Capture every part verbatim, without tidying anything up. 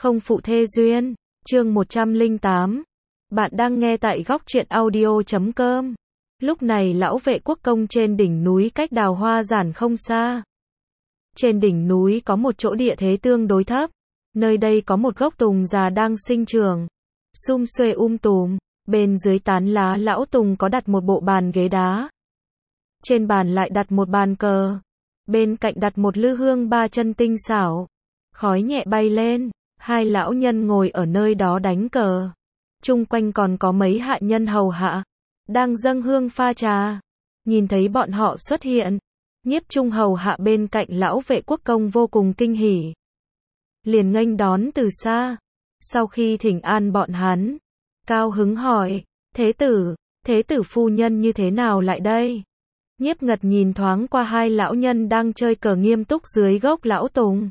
không phụ thê duyên, chương một trăm lẻ tám. Bạn đang nghe tại góc truyện audio chấm com. Lúc này lão vệ quốc công trên đỉnh núi cách Đào Hoa Giản không xa. Trên đỉnh núi có một chỗ địa thế tương đối thấp. Nơi đây có một gốc tùng già đang sinh trưởng. Sum xuê um tùm, bên dưới tán lá lão tùng có đặt một bộ bàn ghế đá. Trên bàn lại đặt một bàn cờ. Bên cạnh đặt một lư hương ba chân tinh xảo. Khói nhẹ bay lên, hai lão nhân ngồi ở nơi đó đánh cờ. Chung quanh còn có mấy hạ nhân hầu hạ, đang dâng hương pha trà. Nhìn thấy bọn họ xuất hiện, Nhiếp Trung hầu hạ bên cạnh lão vệ quốc công vô cùng kinh hỉ. Liền nghênh đón từ xa. Sau khi thỉnh an bọn hắn, cao hứng hỏi, thế tử, thế tử phu nhân như thế nào lại đây? Nhiếp Ngật nhìn thoáng qua hai lão nhân đang chơi cờ nghiêm túc dưới gốc lão tùng.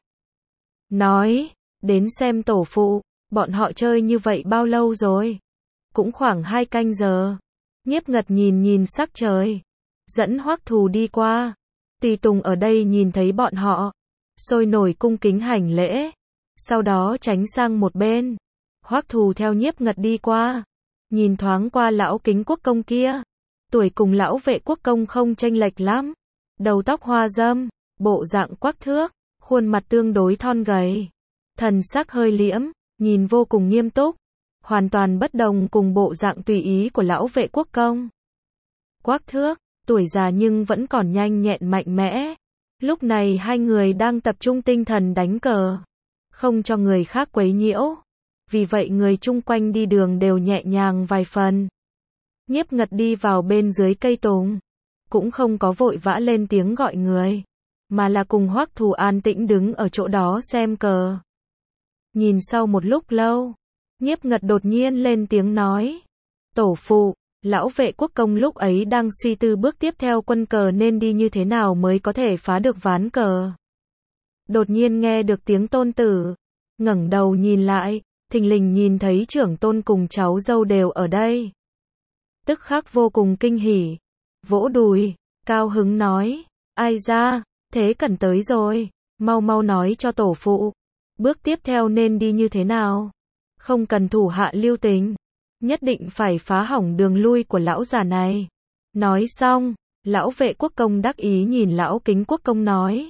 Nói, đến xem tổ phụ, bọn họ chơi như vậy bao lâu rồi? Cũng khoảng hai canh giờ. Nhiếp Ngật nhìn nhìn sắc trời, dẫn Hoắc Thù đi qua. Tùy Tùng ở đây nhìn thấy bọn họ, sôi nổi cung kính hành lễ, sau đó tránh sang một bên. Hoắc Thù theo Nhiếp Ngật đi qua, nhìn thoáng qua lão Kính quốc công kia, tuổi cùng lão vệ quốc công không chênh lệch lắm, đầu tóc hoa râm, bộ dạng quắc thước, khuôn mặt tương đối thon gầy, thần sắc hơi liễm, nhìn vô cùng nghiêm túc, hoàn toàn bất đồng cùng bộ dạng tùy ý của lão vệ quốc công. Quắc thước, tuổi già nhưng vẫn còn nhanh nhẹn mạnh mẽ. Lúc này hai người đang tập trung tinh thần đánh cờ, không cho người khác quấy nhiễu. Vì vậy người chung quanh đi đường đều nhẹ nhàng vài phần. Nhiếp Ngật đi vào bên dưới cây tùng, cũng không có vội vã lên tiếng gọi người, mà là cùng Hoắc Thù an tĩnh đứng ở chỗ đó xem cờ. Nhìn sau một lúc lâu, Nhiếp Ngật đột nhiên lên tiếng nói, tổ phụ, lão vệ quốc công lúc ấy đang suy tư bước tiếp theo quân cờ nên đi như thế nào mới có thể phá được ván cờ. Đột nhiên nghe được tiếng tôn tử, ngẩng đầu nhìn lại, thình lình nhìn thấy trưởng tôn cùng cháu dâu đều ở đây. Tức khắc vô cùng kinh hỉ, vỗ đùi, cao hứng nói, ai ra, thế cần tới rồi, mau mau nói cho tổ phụ, bước tiếp theo nên đi như thế nào, không cần thủ hạ lưu tình, nhất định phải phá hỏng đường lui của lão già này. Nói xong, lão vệ quốc công đắc ý nhìn lão Kính quốc công nói,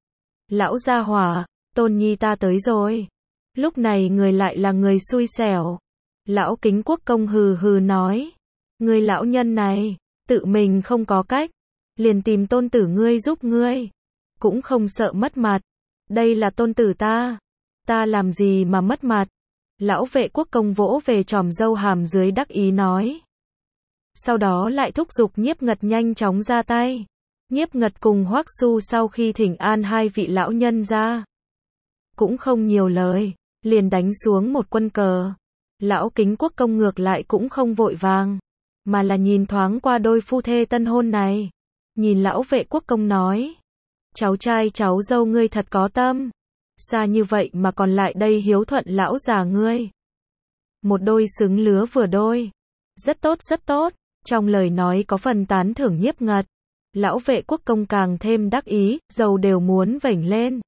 lão gia hỏa, tôn nhi ta tới rồi. Lúc này người lại là người xui xẻo. Lão Kính quốc công hừ hừ nói, người lão nhân này, tự mình không có cách, liền tìm tôn tử ngươi giúp ngươi, cũng không sợ mất mặt. Đây là tôn tử ta, ta làm gì mà mất mặt. Lão vệ quốc công vỗ về chòm râu hàm dưới đắc ý nói. Sau đó lại thúc giục Nhiếp Ngật nhanh chóng ra tay. Nhiếp Ngật cùng Hoắc Su sau khi thỉnh an hai vị lão nhân ra, cũng không nhiều lời, liền đánh xuống một quân cờ. Lão Kính quốc công ngược lại cũng không vội vàng, mà là nhìn thoáng qua đôi phu thê tân hôn này. Nhìn lão vệ quốc công nói, cháu trai cháu dâu ngươi thật có tâm, xa như vậy mà còn lại đây hiếu thuận lão già ngươi. Một đôi xứng lứa vừa đôi, rất tốt rất tốt. Trong lời nói có phần tán thưởng Nhiếp Ngật. Lão vệ quốc công càng thêm đắc ý, dầu đều muốn vểnh lên.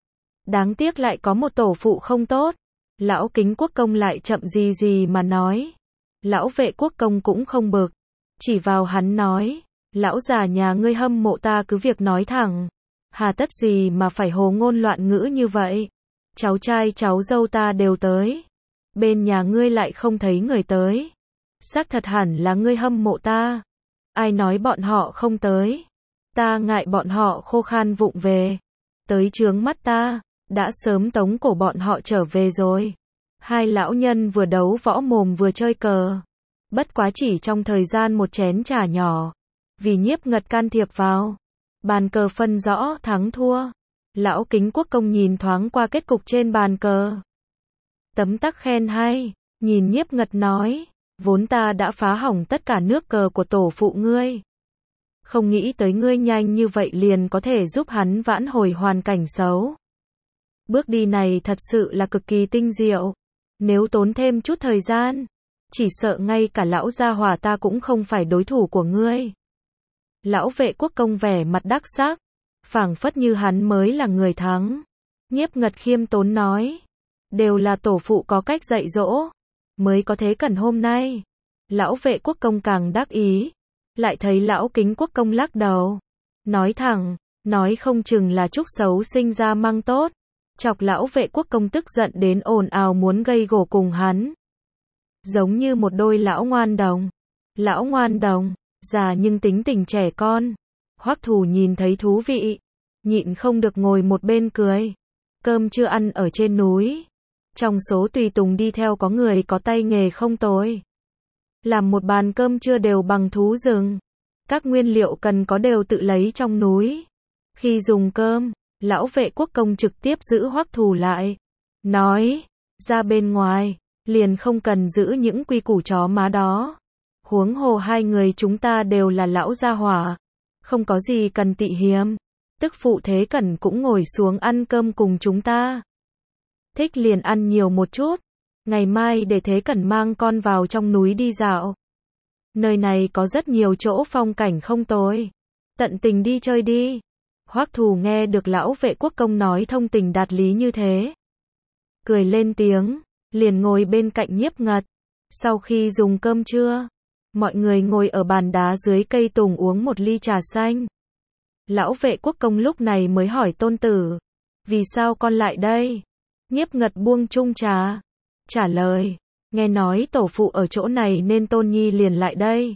Đáng tiếc lại có một tổ phụ không tốt. Lão Kính quốc công lại chậm gì gì mà nói. Lão vệ quốc công cũng không bực, chỉ vào hắn nói, lão già nhà ngươi hâm mộ ta cứ việc nói thẳng, hà tất gì mà phải hồ ngôn loạn ngữ như vậy. Cháu trai cháu dâu ta đều tới, bên nhà ngươi lại không thấy người tới, xác thật hẳn là ngươi hâm mộ ta. Ai nói bọn họ không tới, ta ngại bọn họ khô khan vụng về, tới chướng mắt ta, đã sớm tống cổ bọn họ trở về rồi. Hai lão nhân vừa đấu võ mồm vừa chơi cờ, bất quá chỉ trong thời gian một chén trà nhỏ, vì Nhiếp Ngật can thiệp vào, bàn cờ phân rõ thắng thua. Lão Kính quốc công nhìn thoáng qua kết cục trên bàn cờ, tấm tắc khen hay, nhìn Nhiếp Ngật nói, vốn ta đã phá hỏng tất cả nước cờ của tổ phụ ngươi, không nghĩ tới ngươi nhanh như vậy liền có thể giúp hắn vãn hồi hoàn cảnh xấu. Bước đi này thật sự là cực kỳ tinh diệu, nếu tốn thêm chút thời gian, chỉ sợ ngay cả lão gia hỏa ta cũng không phải đối thủ của ngươi. Lão vệ quốc công vẻ mặt đắc sắc, phảng phất như hắn mới là người thắng. Nhiếp Ngật khiêm tốn nói, đều là tổ phụ có cách dạy dỗ, mới có thế cần hôm nay. Lão Vệ Quốc Công càng đắc ý, lại thấy lão Kính Quốc Công lắc đầu, nói thẳng, nói không chừng là chúc xấu sinh ra mang tốt, chọc lão Vệ Quốc Công tức giận đến ồn ào muốn gây gổ cùng hắn. Giống như một đôi lão ngoan đồng. Lão ngoan đồng, già nhưng tính tình trẻ con. Hoắc Thù nhìn thấy thú vị, nhịn không được ngồi một bên cười. Cơm chưa ăn ở trên núi. Trong số tùy tùng đi theo có người có tay nghề không tồi. Làm một bàn cơm trưa đều bằng thú rừng. Các nguyên liệu cần có đều tự lấy trong núi. Khi dùng cơm, lão Vệ Quốc Công trực tiếp giữ Hoắc Thù lại. Nói, ra bên ngoài, liền không cần giữ những quy củ chó má đó. Huống hồ hai người chúng ta đều là lão gia hỏa. Không có gì cần tị hiềm. Tức phụ Thế Cẩn cũng ngồi xuống ăn cơm cùng chúng ta. Thích liền ăn nhiều một chút. Ngày mai để Thế Cẩn mang con vào trong núi đi dạo. Nơi này có rất nhiều chỗ phong cảnh không tồi. Tận tình đi chơi đi. Hoắc Thù nghe được lão Vệ Quốc Công nói thông tình đạt lý như thế. Cười lên tiếng, liền ngồi bên cạnh Nhiếp Ngật. Sau khi dùng cơm trưa, mọi người ngồi ở bàn đá dưới cây tùng uống một ly trà xanh. Lão Vệ Quốc Công lúc này mới hỏi tôn tử, vì sao con lại đây? Nhiếp Ngật buông chung trà, trả lời, nghe nói tổ phụ ở chỗ này nên tôn nhi liền lại đây.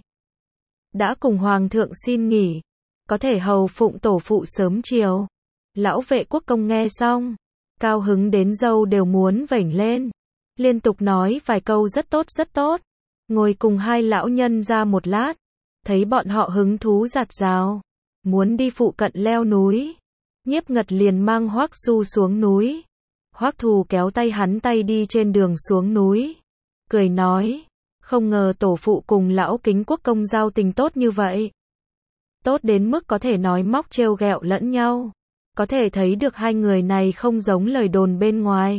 Đã cùng hoàng thượng xin nghỉ, có thể hầu phụng tổ phụ sớm chiều. Lão Vệ Quốc Công nghe xong, cao hứng đến râu đều muốn vểnh lên, liên tục nói vài câu rất tốt rất tốt. Ngồi cùng hai lão nhân ra một lát, thấy bọn họ hứng thú rạt rào, muốn đi phụ cận leo núi. Nhiếp Ngật liền mang Hoắc Su xuống núi. Hoắc Thù kéo tay hắn tay đi trên đường xuống núi, cười nói, không ngờ tổ phụ cùng lão Kính Quốc Công giao tình tốt như vậy. Tốt đến mức có thể nói móc trêu ghẹo lẫn nhau. Có thể thấy được hai người này không giống lời đồn bên ngoài.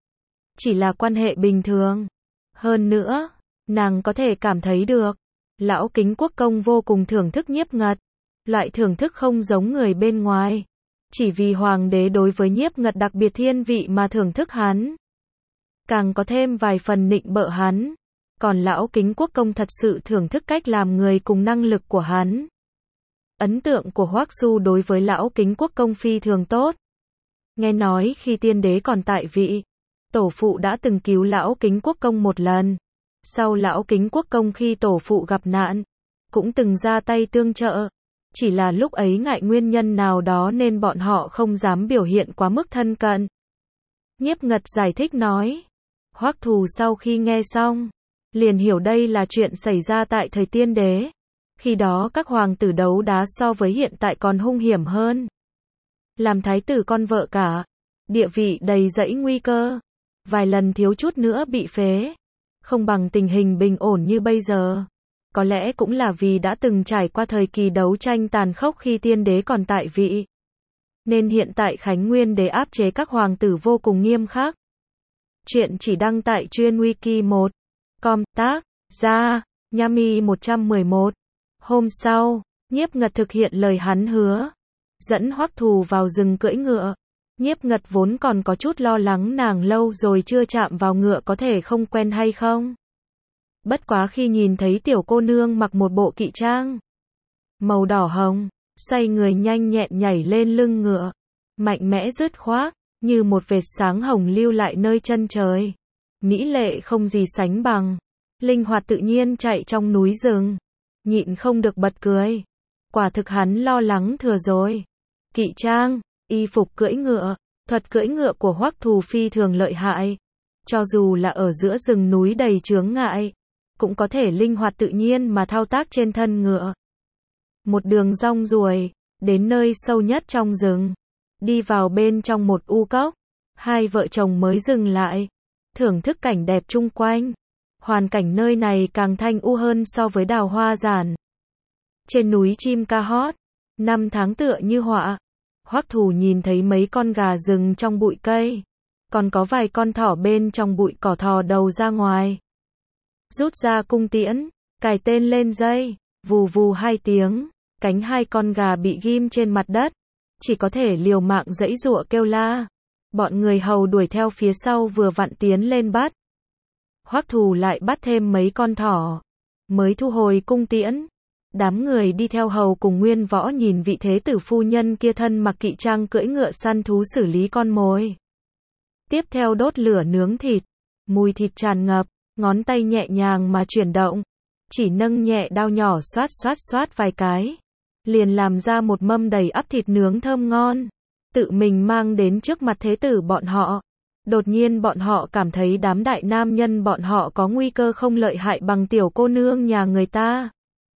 Chỉ là quan hệ bình thường. Hơn nữa, nàng có thể cảm thấy được, lão Kính Quốc Công vô cùng thưởng thức Nhiếp Ngật. Loại thưởng thức không giống người bên ngoài. Chỉ vì hoàng đế đối với Nhiếp Ngật đặc biệt thiên vị mà thưởng thức hắn. Càng có thêm vài phần nịnh bợ hắn. Còn lão Kính Quốc Công thật sự thưởng thức cách làm người cùng năng lực của hắn. Ấn tượng của Hoắc Su đối với lão Kính Quốc Công phi thường tốt. Nghe nói khi tiên đế còn tại vị, tổ phụ đã từng cứu lão Kính Quốc Công một lần. Sau lão Kính Quốc Công khi tổ phụ gặp nạn, cũng từng ra tay tương trợ. Chỉ là lúc ấy ngại nguyên nhân nào đó nên bọn họ không dám biểu hiện quá mức thân cận. Nhiếp Ngật giải thích nói. Hoắc Thù sau khi nghe xong, liền hiểu đây là chuyện xảy ra tại thời tiên đế. Khi đó các hoàng tử đấu đá so với hiện tại còn hung hiểm hơn. Làm thái tử con vợ cả, địa vị đầy dẫy nguy cơ. Vài lần thiếu chút nữa bị phế. Không bằng tình hình bình ổn như bây giờ. Có lẽ cũng là vì đã từng trải qua thời kỳ đấu tranh tàn khốc khi tiên đế còn tại vị. Nên hiện tại Khánh Nguyên đế áp chế các hoàng tử vô cùng nghiêm khắc. Chuyện chỉ đăng tại chuyên wiki một chấm com tác ra, Nhami một trăm mười một. Hôm sau, Nhiếp Ngật thực hiện lời hắn hứa. Dẫn Hoắc Thù vào rừng cưỡi ngựa. Nhiếp Ngật vốn còn có chút lo lắng nàng lâu rồi chưa chạm vào ngựa có thể không quen hay không. Bất quá khi nhìn thấy tiểu cô nương mặc một bộ kỵ trang màu đỏ hồng, xoay người nhanh nhẹn nhảy lên lưng ngựa, mạnh mẽ dứt khoát, như một vệt sáng hồng lưu lại nơi chân trời. Mỹ lệ không gì sánh bằng, linh hoạt tự nhiên chạy trong núi rừng, nhịn không được bật cười. Quả thực hắn lo lắng thừa rồi. Kỵ trang, y phục cưỡi ngựa, thuật cưỡi ngựa của Hoắc Thù phi thường lợi hại. Cho dù là ở giữa rừng núi đầy chướng ngại, cũng có thể linh hoạt tự nhiên mà thao tác trên thân ngựa. Một đường rong ruổi, đến nơi sâu nhất trong rừng. Đi vào bên trong một u cốc, hai vợ chồng mới dừng lại, thưởng thức cảnh đẹp chung quanh. Hoàn cảnh nơi này càng thanh u hơn so với Đào Hoa Giản. Trên núi chim ca hót, năm tháng tựa như họa. Hoắc Thù nhìn thấy mấy con gà rừng trong bụi cây, còn có vài con thỏ bên trong bụi cỏ thò đầu ra ngoài. Rút ra cung tiễn, cài tên lên dây, vù vù hai tiếng, cánh hai con gà bị ghim trên mặt đất, chỉ có thể liều mạng giãy giụa kêu la. Bọn người hầu đuổi theo phía sau vừa vặn tiến lên bắt. Hoắc Thù lại bắt thêm mấy con thỏ, mới thu hồi cung tiễn. Đám người đi theo hầu cùng Nguyên Võ nhìn vị thế tử phu nhân kia thân mặc kỵ trang cưỡi ngựa săn thú xử lý con mồi. Tiếp theo đốt lửa nướng thịt, mùi thịt tràn ngập, ngón tay nhẹ nhàng mà chuyển động, chỉ nâng nhẹ đao nhỏ xoát xoát xoát vài cái, liền làm ra một mâm đầy ắp thịt nướng thơm ngon, tự mình mang đến trước mặt thế tử bọn họ. Đột nhiên bọn họ cảm thấy đám đại nam nhân bọn họ có nguy cơ không lợi hại bằng tiểu cô nương nhà người ta.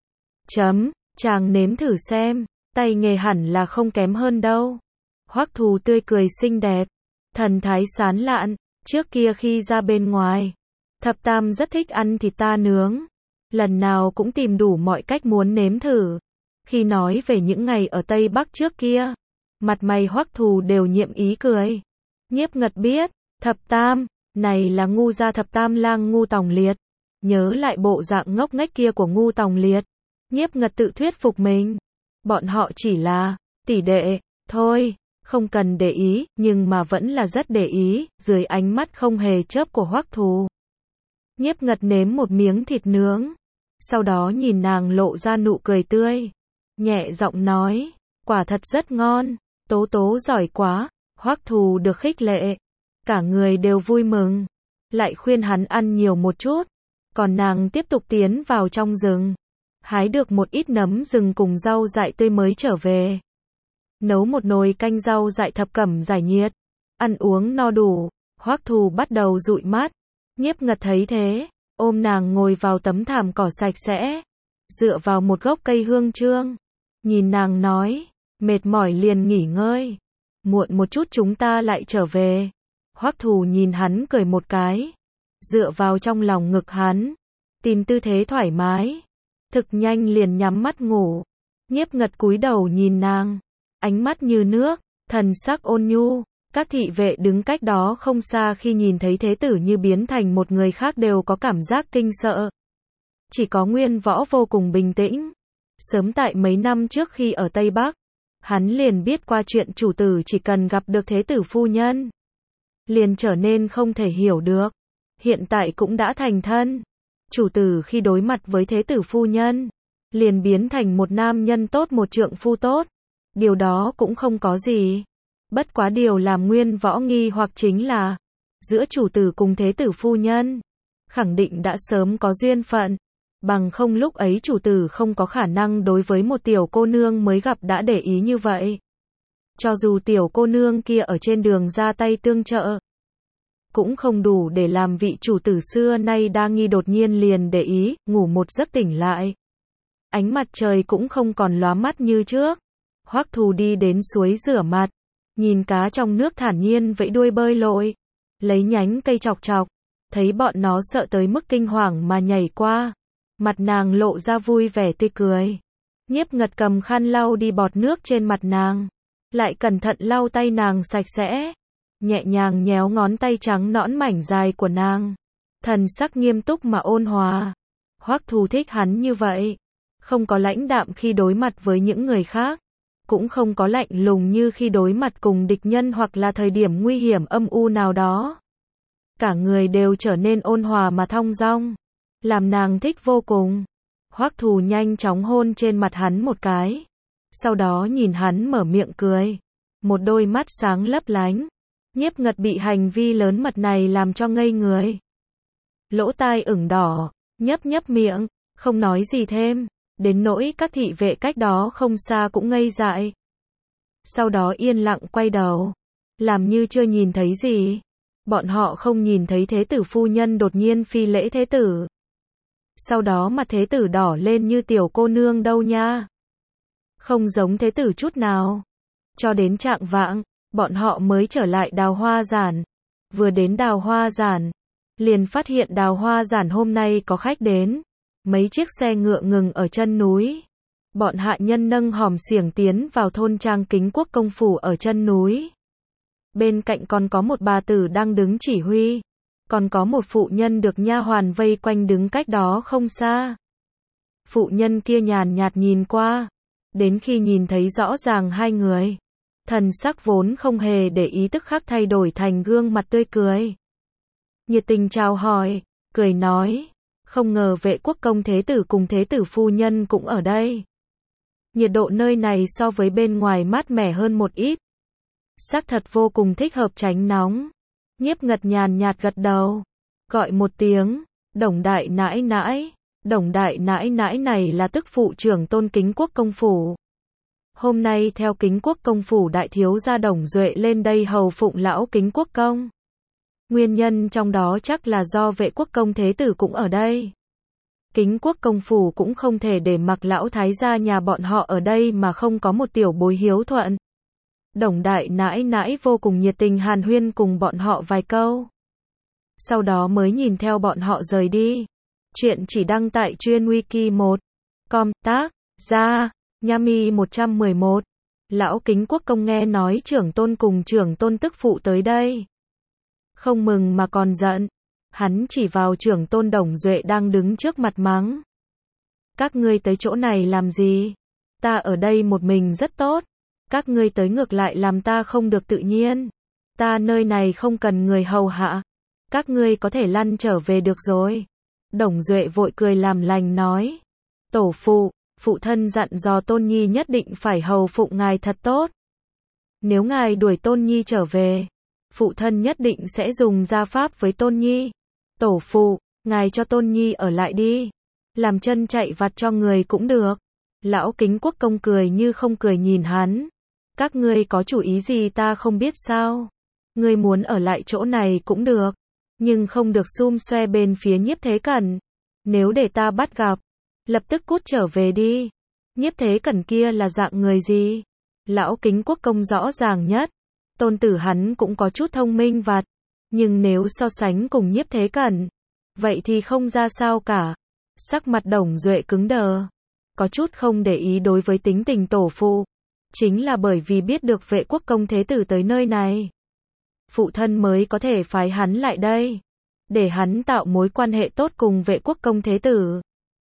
Chấm, chàng nếm thử xem, tay nghề hẳn là không kém hơn đâu. Hoắc Thù tươi cười xinh đẹp, thần thái sán lạn, trước kia khi ra bên ngoài, Thập Tam rất thích ăn thịt ta nướng, lần nào cũng tìm đủ mọi cách muốn nếm thử. Khi nói về những ngày ở Tây Bắc trước kia, mặt mày Hoắc Thù đều nhiệm ý cười. Nhiếp Ngật biết, Thập Tam, này là ngu gia Thập Tam lang Ngu Tòng Liệt. Nhớ lại bộ dạng ngốc nghếch kia của Ngu Tòng Liệt, Nhiếp Ngật tự thuyết phục mình. Bọn họ chỉ là tỷ đệ, thôi, không cần để ý, nhưng mà vẫn là rất để ý, dưới ánh mắt không hề chớp của Hoắc Thù. Nhiếp Ngật nếm một miếng thịt nướng, sau đó nhìn nàng lộ ra nụ cười tươi, nhẹ giọng nói, quả thật rất ngon, Tố Tố giỏi quá. Hoắc Thù được khích lệ, cả người đều vui mừng, lại khuyên hắn ăn nhiều một chút, còn nàng tiếp tục tiến vào trong rừng, hái được một ít nấm rừng cùng rau dại tươi mới trở về. Nấu một nồi canh rau dại thập cẩm giải nhiệt, ăn uống no đủ, Hoắc Thù bắt đầu dụi mắt. Nhiếp Ngật thấy thế, ôm nàng ngồi vào tấm thảm cỏ sạch sẽ, dựa vào một gốc cây hương trương, nhìn nàng nói, mệt mỏi liền nghỉ ngơi, muộn một chút chúng ta lại trở về. Hoắc Thù nhìn hắn cười một cái, dựa vào trong lòng ngực hắn, tìm tư thế thoải mái, thực nhanh liền nhắm mắt ngủ. Nhiếp Ngật cúi đầu nhìn nàng, ánh mắt như nước, thần sắc ôn nhu. Các thị vệ đứng cách đó không xa khi nhìn thấy thế tử như biến thành một người khác đều có cảm giác kinh sợ. Chỉ có Nguyên Võ vô cùng bình tĩnh. Sớm tại mấy năm trước khi ở Tây Bắc, hắn liền biết qua chuyện chủ tử chỉ cần gặp được thế tử phu nhân, liền trở nên không thể hiểu được. Hiện tại cũng đã thành thân. Chủ tử khi đối mặt với thế tử phu nhân, liền biến thành một nam nhân tốt, một trượng phu tốt. Điều đó cũng không có gì. Bất quá điều làm Nguyên Võ nghi hoặc chính là, giữa chủ tử cùng thế tử phu nhân, khẳng định đã sớm có duyên phận, bằng không lúc ấy chủ tử không có khả năng đối với một tiểu cô nương mới gặp đã để ý như vậy. Cho dù tiểu cô nương kia ở trên đường ra tay tương trợ, cũng không đủ để làm vị chủ tử xưa nay đa nghi đột nhiên liền để ý, ngủ một giấc tỉnh lại. Ánh mặt trời cũng không còn lóa mắt như trước. Hoắc Thù đi đến suối rửa mặt, nhìn cá trong nước thản nhiên vẫy đuôi bơi lội, lấy nhánh cây chọc chọc, thấy bọn nó sợ tới mức kinh hoàng mà nhảy qua, mặt nàng lộ ra vui vẻ tươi cười. Nhiếp Ngật cầm khăn lau đi bọt nước trên mặt nàng, lại cẩn thận lau tay nàng sạch sẽ, nhẹ nhàng nhéo ngón tay trắng nõn mảnh dài của nàng, thần sắc nghiêm túc mà ôn hòa. Hoắc Thù thích hắn như vậy, không có lãnh đạm khi đối mặt với những người khác, cũng không có lạnh lùng như khi đối mặt cùng địch nhân hoặc là thời điểm nguy hiểm âm u nào đó. Cả người đều trở nên ôn hòa mà thong dong, làm nàng thích vô cùng. Hoắc Thù nhanh chóng hôn trên mặt hắn một cái, sau đó nhìn hắn mở miệng cười, một đôi mắt sáng lấp lánh. Nhiếp Ngật bị hành vi lớn mật này làm cho ngây người, lỗ tai ửng đỏ, nhấp nhấp miệng, không nói gì thêm. Đến nỗi các thị vệ cách đó không xa cũng ngây dại. Sau đó yên lặng quay đầu, làm như chưa nhìn thấy gì. Bọn họ không nhìn thấy thế tử phu nhân đột nhiên phi lễ thế tử. Sau đó mặt thế tử đỏ lên như tiểu cô nương đâu nha. Không giống thế tử chút nào. Cho đến trạng vạng, bọn họ mới trở lại Đào Hoa Giản. Vừa đến Đào Hoa Giản, liền phát hiện Đào Hoa Giản hôm nay có khách đến. Mấy chiếc xe ngựa ngừng ở chân núi. Bọn hạ nhân nâng hòm xiềng tiến vào thôn trang Kính Quốc công phủ ở chân núi. Bên cạnh còn có một bà tử đang đứng chỉ huy. Còn có một phụ nhân được nha hoàn vây quanh đứng cách đó không xa. Phụ nhân kia nhàn nhạt nhìn qua. Đến khi nhìn thấy rõ ràng hai người, Thần sắc vốn không hề để ý tức khắc thay đổi thành gương mặt tươi cười. Nhiệt tình chào hỏi, cười nói, không ngờ Vệ Quốc công thế tử cùng thế tử phu nhân cũng ở đây. Nhiệt độ nơi này so với bên ngoài mát mẻ hơn một ít. Xác thật vô cùng thích hợp tránh nóng. Nhiếp Ngật nhàn nhạt gật đầu, gọi một tiếng, Đồng đại nãi nãi. Đồng đại nãi nãi này là tức phụ trưởng Tôn Kính Quốc công phủ. Hôm nay theo Kính Quốc công phủ đại thiếu gia Đồng Duệ lên đây hầu phụng lão Kính Quốc công. Nguyên nhân trong đó chắc là do Vệ Quốc công thế tử cũng ở đây. Kính Quốc công phủ cũng không thể để mặc lão thái gia nhà bọn họ ở đây mà không có một tiểu bối hiếu thuận. Đồng đại nãi nãi vô cùng nhiệt tình hàn huyên cùng bọn họ vài câu. Sau đó mới nhìn theo bọn họ rời đi. Chuyện chỉ đăng tại chuyên wiki một com tác gia Nhami một trăm mười một. Lão Kính Quốc công nghe nói trưởng tôn cùng trưởng tôn tức phụ tới đây. Không mừng mà còn giận. Hắn chỉ vào trưởng tôn Đồng Duệ đang đứng trước mặt mắng. Các ngươi tới chỗ này làm gì? Ta ở đây một mình rất tốt. Các ngươi tới ngược lại làm ta không được tự nhiên. Ta nơi này không cần người hầu hạ. Các ngươi có thể lăn trở về được rồi. Đồng Duệ vội cười làm lành nói. Tổ phụ, phụ thân dặn dò Tôn Nhi nhất định phải hầu phụng ngài thật tốt. Nếu ngài đuổi Tôn Nhi trở về, phụ thân nhất định sẽ dùng gia pháp với Tôn Nhi. Tổ phụ, ngài cho Tôn Nhi ở lại đi. Làm chân chạy vặt cho người cũng được. Lão Kính Quốc công cười như không cười nhìn hắn. Các ngươi có chủ ý gì ta không biết sao? Ngươi muốn ở lại chỗ này cũng được. Nhưng không được xum xoe bên phía Nhiếp Thế Cẩn. Nếu để ta bắt gặp, lập tức cút trở về đi. Nhiếp Thế Cẩn kia là dạng người gì? Lão Kính Quốc công rõ ràng nhất. Tôn tử hắn cũng có chút thông minh vặt. Nhưng nếu so sánh cùng Nhiếp Thế Cẩn, vậy thì không ra sao cả. Sắc mặt Đồng Duệ cứng đờ. Có chút không để ý đối với tính tình tổ phụ. Chính là bởi vì biết được Vệ Quốc công thế tử tới nơi này. Phụ thân mới có thể phái hắn lại đây. Để hắn tạo mối quan hệ tốt cùng Vệ Quốc công thế tử.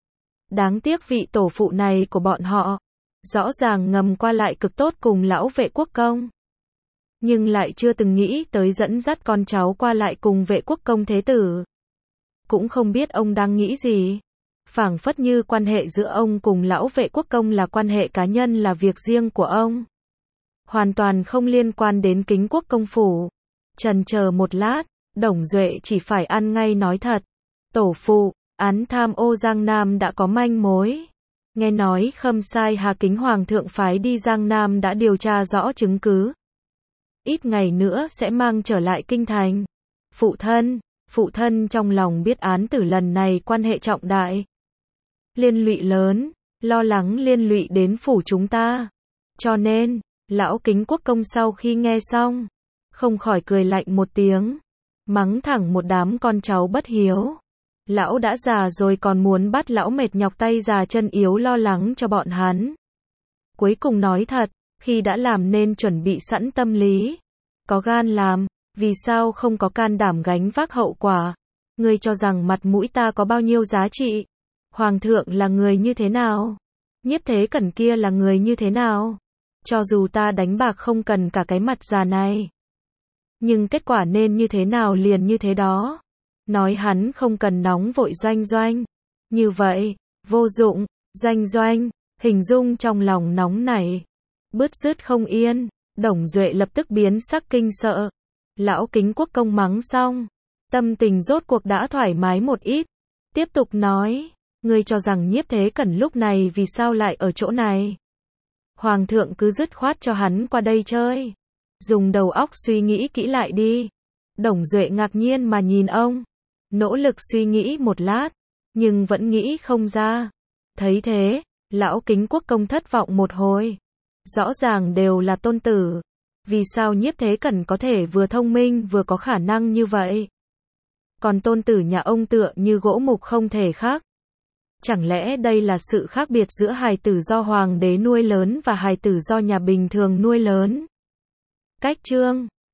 Đáng tiếc vị tổ phụ này của bọn họ. Rõ ràng ngầm qua lại cực tốt cùng lão Vệ Quốc công. Nhưng lại chưa từng nghĩ tới dẫn dắt con cháu qua lại cùng Vệ Quốc công thế tử. Cũng không biết ông đang nghĩ gì. Phảng phất như quan hệ giữa ông cùng lão Vệ Quốc công là quan hệ cá nhân, là việc riêng của ông. Hoàn toàn không liên quan đến Kính Quốc công phủ. Chần chờ một lát, Đồng Duệ chỉ phải ăn ngay nói thật. Tổ phụ, án tham ô Giang Nam đã có manh mối. Nghe nói Khâm Sai Hà Kính Hoàng thượng phái đi Giang Nam đã điều tra rõ chứng cứ. Ít ngày nữa sẽ mang trở lại kinh thành. Phụ thân, phụ thân trong lòng biết án tử lần này quan hệ trọng đại. Liên lụy lớn, lo lắng liên lụy đến phủ chúng ta. Cho nên, lão Kính Quốc công sau khi nghe xong, không khỏi cười lạnh một tiếng, mắng thẳng một đám con cháu bất hiếu. Lão đã già rồi còn muốn bắt lão mệt nhọc tay già chân yếu lo lắng cho bọn hắn. Cuối cùng nói thật, khi đã làm nên chuẩn bị sẵn tâm lý, có gan làm, vì sao không có can đảm gánh vác hậu quả? Ngươi cho rằng mặt mũi ta có bao nhiêu giá trị? Hoàng thượng là người như thế nào? Nhiếp Thế Cẩn kia là người như thế nào? Cho dù ta đánh bạc không cần cả cái mặt già này, nhưng kết quả nên như thế nào liền như thế đó. Nói hắn không cần nóng vội Doanh Doanh. Như vậy, vô dụng, Doanh Doanh, hình dung trong lòng nóng này. Bứt rứt không yên, Đồng Duệ lập tức biến sắc kinh sợ. Lão Kính Quốc công mắng xong, tâm tình rốt cuộc đã thoải mái một ít. Tiếp tục nói, ngươi cho rằng Nhiếp Thế Cẩn lúc này vì sao lại ở chỗ này? Hoàng thượng cứ dứt khoát cho hắn qua đây chơi. Dùng đầu óc suy nghĩ kỹ lại đi. Đồng Duệ ngạc nhiên mà nhìn ông. Nỗ lực suy nghĩ một lát, nhưng vẫn nghĩ không ra. Thấy thế, lão Kính Quốc công thất vọng một hồi. Rõ ràng đều là tôn tử. Vì sao Nhiếp Thế Cẩn có thể vừa thông minh vừa có khả năng như vậy? Còn tôn tử nhà ông tựa như gỗ mục không thể khác. Chẳng lẽ đây là sự khác biệt giữa hài tử do hoàng đế nuôi lớn và hài tử do nhà bình thường nuôi lớn? Cách chương